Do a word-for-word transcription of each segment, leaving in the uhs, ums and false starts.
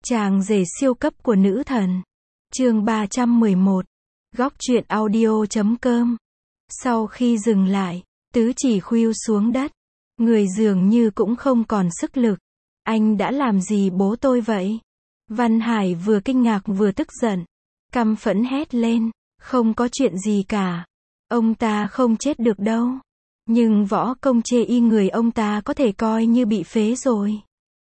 Chàng rể siêu cấp của nữ thần. Chương ba trăm mười một. Góc truyện audio chấm com. Sau khi dừng lại, Tứ Chỉ khuỵu xuống đất. Người dường như cũng không còn sức lực. Anh đã làm gì bố tôi vậy? Văn Hải vừa kinh ngạc vừa tức giận. Căm phẫn hét lên. Không có chuyện gì cả. Ông ta không chết được đâu. Nhưng võ công chê y người ông ta có thể coi như bị phế rồi.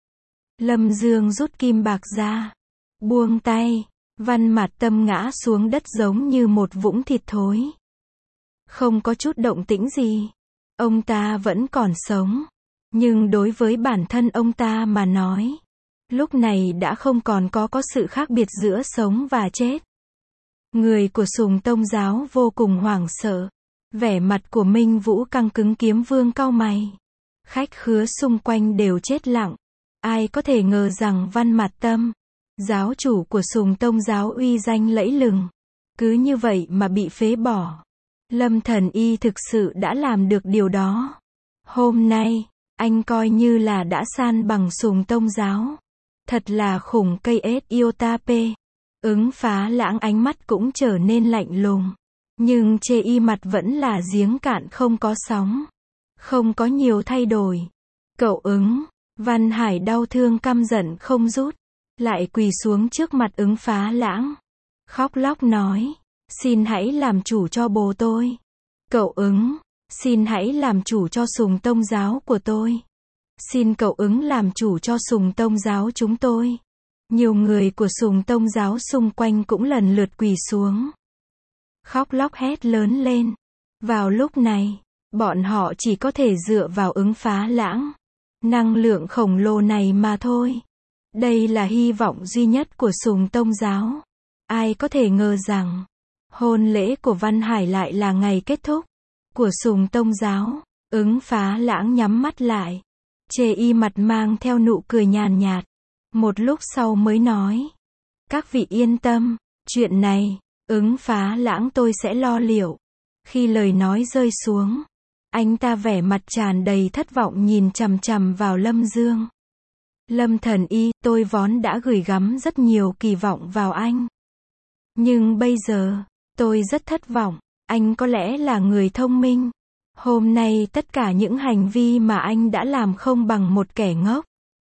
Lâm Dương rút kim bạc ra. Buông tay. Văn Mạt Tâm ngã xuống đất giống như một vũng thịt thối. Không có chút động tĩnh gì. Ông ta vẫn còn sống. Nhưng đối với bản thân ông ta mà nói, lúc này đã không còn có có sự khác biệt giữa sống và chết. Người của Sùng Tông giáo vô cùng hoảng sợ. Vẻ mặt của Minh Vũ căng cứng. Kiếm Vương cau mày. Khách khứa xung quanh đều chết lặng. Ai có thể ngờ rằng Văn Mạt Tâm, giáo chủ của Sùng Tông giáo uy danh lẫy lừng, cứ như vậy mà bị phế bỏ. Lâm Thần Y thực sự đã làm được điều đó. Hôm nay, anh coi như là đã san bằng Sùng Tông giáo. Thật là khủng. Cây ết Iotape. Ứng Phá Lãng ánh mắt cũng trở nên lạnh lùng. Nhưng chê y mặt vẫn là giếng cạn không có sóng. Không có nhiều thay đổi. Cậu Ứng. Văn Hải đau thương căm giận không rút. Lại quỳ xuống trước mặt Ứng Phá Lãng. Khóc lóc nói. Xin hãy làm chủ cho bố tôi. Cậu Ứng. Xin hãy làm chủ cho Sùng Tông giáo của tôi. Xin cậu Ứng làm chủ cho Sùng Tông giáo chúng tôi. Nhiều người của Sùng Tông giáo xung quanh cũng lần lượt quỳ xuống. Khóc lóc hét lớn lên. Vào lúc này, bọn họ chỉ có thể dựa vào Ứng Phá Lãng. Năng lượng khổng lồ này mà thôi. Đây là hy vọng duy nhất của Sùng Tông giáo. Ai có thể ngờ rằng, hôn lễ của Văn Hải lại là ngày kết thúc của Sùng Tông giáo. Ứng Phá Lãng nhắm mắt lại. Chê y mặt mang theo nụ cười nhàn nhạt. Một lúc sau mới nói. Các vị yên tâm, chuyện này, Ứng Phá Lãng tôi sẽ lo liệu. Khi lời nói rơi xuống, anh ta vẻ mặt tràn đầy thất vọng nhìn chằm chằm vào Lâm Dương. Lâm Thần Y, tôi vốn đã gửi gắm rất nhiều kỳ vọng vào anh. Nhưng bây giờ, tôi rất thất vọng. Anh có lẽ là người thông minh. Hôm nay tất cả những hành vi mà anh đã làm không bằng một kẻ ngốc.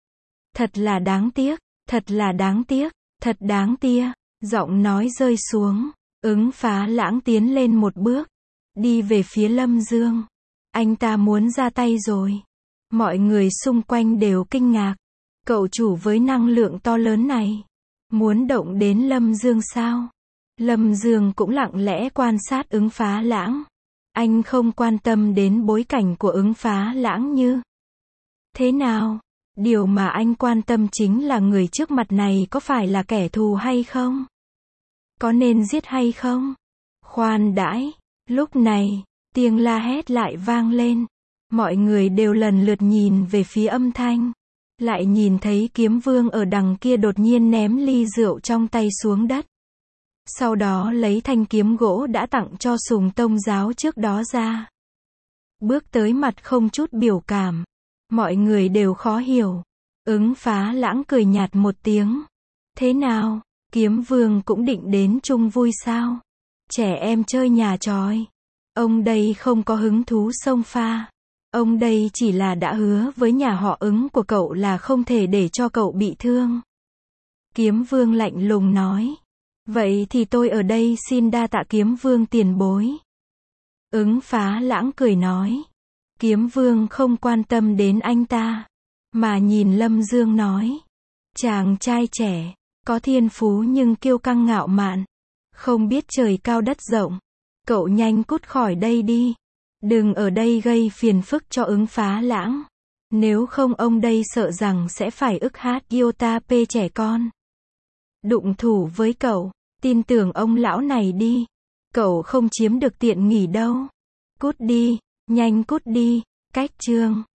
Thật là đáng tiếc, thật là đáng tiếc, thật đáng tiếc. Giọng nói rơi xuống, Ứng Phá Lãng tiến lên một bước, đi về phía Lâm Dương. Anh ta muốn ra tay rồi. Mọi người xung quanh đều kinh ngạc. Cậu chủ với năng lượng to lớn này, muốn động đến Lâm Dương sao? Lâm Dương cũng lặng lẽ quan sát Ứng Phá Lãng. Anh không quan tâm đến bối cảnh của Ứng Phá Lãng như thế nào. Điều mà anh quan tâm chính là người trước mặt này có phải là kẻ thù hay không? Có nên giết hay không? Khoan đãi. Lúc này, tiếng la hét lại vang lên. Mọi người đều lần lượt nhìn về phía âm thanh. Lại nhìn thấy Kiếm Vương ở đằng kia đột nhiên ném ly rượu trong tay xuống đất. Sau đó lấy thanh kiếm gỗ đã tặng cho Sùng Tông giáo trước đó ra. Bước tới mặt không chút biểu cảm. Mọi người đều khó hiểu. Ứng Phá Lãng cười nhạt một tiếng. Thế nào, Kiếm Vương cũng định đến chung vui sao? Trẻ em chơi nhà tròi. Ông đây không có hứng thú xông pha. Ông đây chỉ là đã hứa với nhà họ Ứng của cậu là không thể để cho cậu bị thương. Kiếm Vương lạnh lùng nói. Vậy thì tôi ở đây xin đa tạ Kiếm Vương tiền bối. Ứng Phá Lãng cười nói. Kiếm Vương không quan tâm đến anh ta, mà nhìn Lâm Dương nói. Chàng trai trẻ, có thiên phú nhưng kiêu căng ngạo mạn, không biết trời cao đất rộng. Cậu nhanh cút khỏi đây đi. Đừng ở đây gây phiền phức cho Ứng Phá Lãng. Nếu không ông đây sợ rằng sẽ phải ức hát Iotape trẻ con. Đụng thủ với cậu, tin tưởng ông lão này đi. Cậu không chiếm được tiện nghỉ đâu. Cút đi, nhanh cút đi. Cách chương